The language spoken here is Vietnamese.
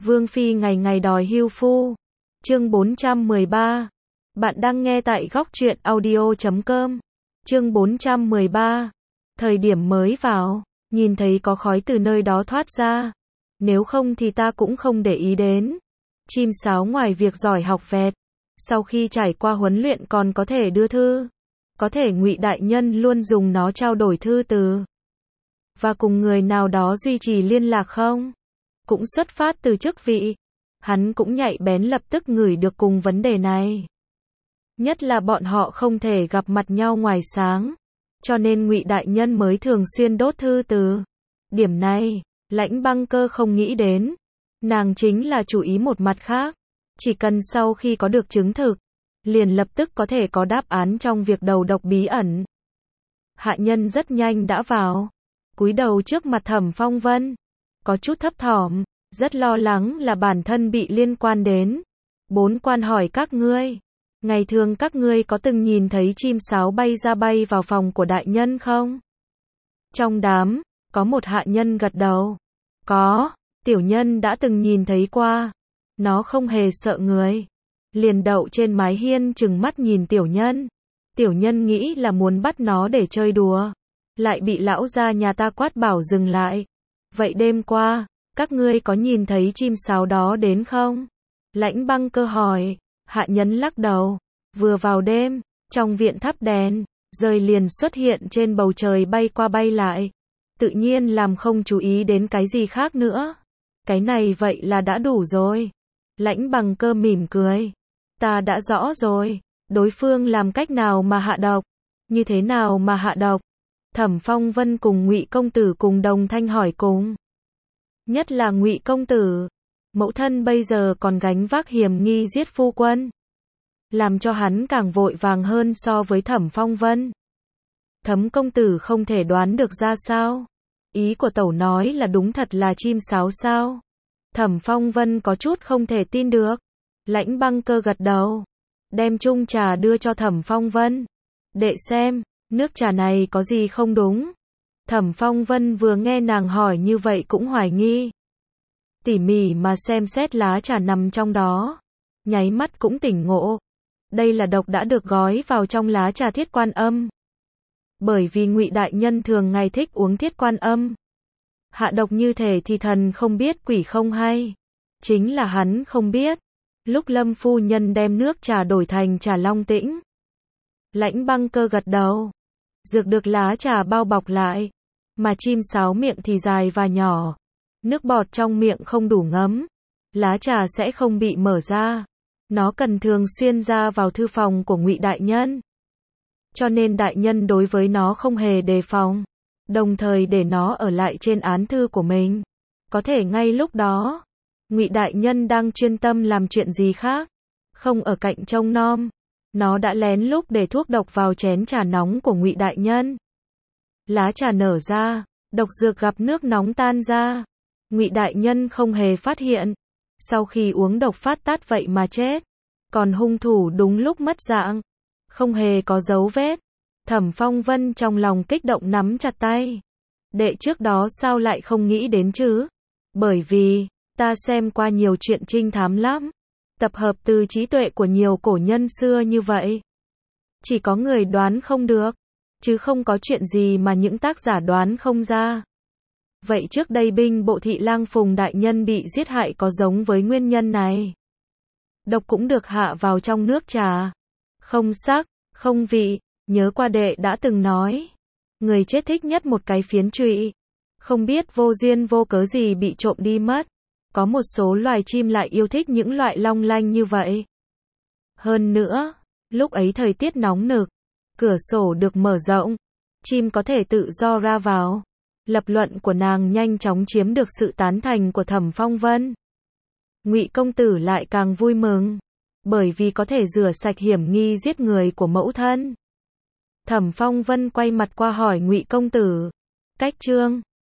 Vương phi ngày ngày đòi hưu phu. Chương 413. Bạn đang nghe tại góc truyện audio.com. Chương 413. Thời điểm mới vào, nhìn thấy có khói từ nơi đó thoát ra. Nếu không thì ta cũng không để ý đến. Chim sáo ngoài việc giỏi học vẹt, sau khi trải qua huấn luyện còn có thể đưa thư. Có thể Ngụy đại nhân luôn dùng nó trao đổi thư từ. Và cùng người nào đó duy trì liên lạc không? Cũng xuất phát từ chức vị. Hắn cũng nhạy bén lập tức ngửi được cùng vấn đề này. Nhất là bọn họ không thể gặp mặt nhau ngoài sáng. Cho nên Ngụy đại nhân mới thường xuyên đốt thư từ. Điểm này, Lãnh Băng Cơ không nghĩ đến. Nàng chính là chú ý một mặt khác. Chỉ cần sau khi có được chứng thực, liền lập tức có thể có đáp án trong việc đầu độc bí ẩn. Hạ nhân rất nhanh đã vào, cúi đầu trước mặt Thẩm Phong Vân, có chút thấp thỏm, rất lo lắng là bản thân bị liên quan đến. Bốn quan hỏi các ngươi, ngày thường các ngươi có từng nhìn thấy chim sáo bay ra bay vào phòng của đại nhân không? Trong đám, có một hạ nhân gật đầu. Có, tiểu nhân đã từng nhìn thấy qua. Nó không hề sợ người. Liền đậu trên mái hiên trừng mắt nhìn tiểu nhân. Tiểu nhân nghĩ là muốn bắt nó để chơi đùa. Lại bị lão gia nhà ta quát bảo dừng lại. Vậy đêm qua, các ngươi có nhìn thấy chim sáo đó đến không? Lãnh Băng Cơ hỏi. Hạ nhân lắc đầu. Vừa vào đêm, trong viện thắp đèn, rơi liền xuất hiện trên bầu trời bay qua bay lại. Tự nhiên làm không chú ý đến cái gì khác nữa. Cái này vậy là đã đủ rồi. Lãnh Băng Cơ mỉm cười. Ta đã rõ rồi. Đối phương làm cách nào mà hạ độc? Như thế nào mà hạ độc? Thẩm Phong Vân cùng Ngụy công tử cùng đồng thanh hỏi cùng. Nhất là Ngụy công tử. Mẫu thân bây giờ còn gánh vác hiểm nghi giết phu quân. Làm cho hắn càng vội vàng hơn so với Thẩm Phong Vân. Thẩm công tử không thể đoán được ra sao? Ý của tẩu nói là đúng thật là chim sáo sao? Thẩm Phong Vân có chút không thể tin được. Lãnh Băng Cơ gật đầu. Đem chung trà đưa cho Thẩm Phong Vân. Đệ xem, nước trà này có gì không đúng? Thẩm Phong Vân vừa nghe nàng hỏi như vậy cũng hoài nghi. Tỉ mỉ mà xem xét lá trà nằm trong đó. Nháy mắt cũng tỉnh ngộ. Đây là độc đã được gói vào trong lá trà Thiết Quan Âm. Bởi vì Ngụy đại nhân thường ngày thích uống Thiết Quan Âm. Hạ độc như thể thì thần không biết quỷ không hay. Chính là hắn không biết. Lúc Lâm phu nhân đem nước trà đổi thành trà Long Tĩnh. Lãnh Băng Cơ gật đầu. Dược được lá trà bao bọc lại. Mà chim sáo miệng thì dài và nhỏ. Nước bọt trong miệng không đủ ngấm. Lá trà sẽ không bị mở ra. Nó cần thường xuyên ra vào thư phòng của Ngụy đại nhân. Cho nên đại nhân đối với nó không hề đề phòng. Đồng thời để nó ở lại trên án thư của mình. Có thể ngay lúc đó, Ngụy đại nhân đang chuyên tâm làm chuyện gì khác, không ở cạnh trông nom. Nó đã lén lút để thuốc độc vào chén trà nóng của Ngụy đại nhân. Lá trà nở ra, độc dược gặp nước nóng tan ra. Ngụy đại nhân không hề phát hiện. Sau khi uống độc phát tát vậy mà chết. Còn hung thủ đúng lúc mất dạng. Không hề có dấu vết. Thẩm Phong Vân trong lòng kích động nắm chặt tay. Đệ trước đó sao lại không nghĩ đến chứ? Bởi vì, ta xem qua nhiều chuyện trinh thám lắm. Tập hợp từ trí tuệ của nhiều cổ nhân xưa như vậy. Chỉ có người đoán không được. Chứ không có chuyện gì mà những tác giả đoán không ra. Vậy trước đây binh bộ thị lang Phùng đại nhân bị giết hại có giống với nguyên nhân này? Độc cũng được hạ vào trong nước trà. Không sắc, không vị. Nhớ qua đệ đã từng nói. Người chết thích nhất một cái phiến trụy. Không biết vô duyên vô cớ gì bị trộm đi mất. Có một số loài chim lại yêu thích những loại long lanh như vậy. Hơn nữa, lúc ấy thời tiết nóng nực. Cửa sổ được mở rộng. Chim có thể tự do ra vào. Lập luận của nàng nhanh chóng chiếm được sự tán thành của Thẩm Phong Vân. Ngụy công tử lại càng vui mừng. Bởi vì có thể rửa sạch hiểm nghi giết người của mẫu thân. Thẩm Phong Vân quay mặt qua hỏi Ngụy công tử. Cách chương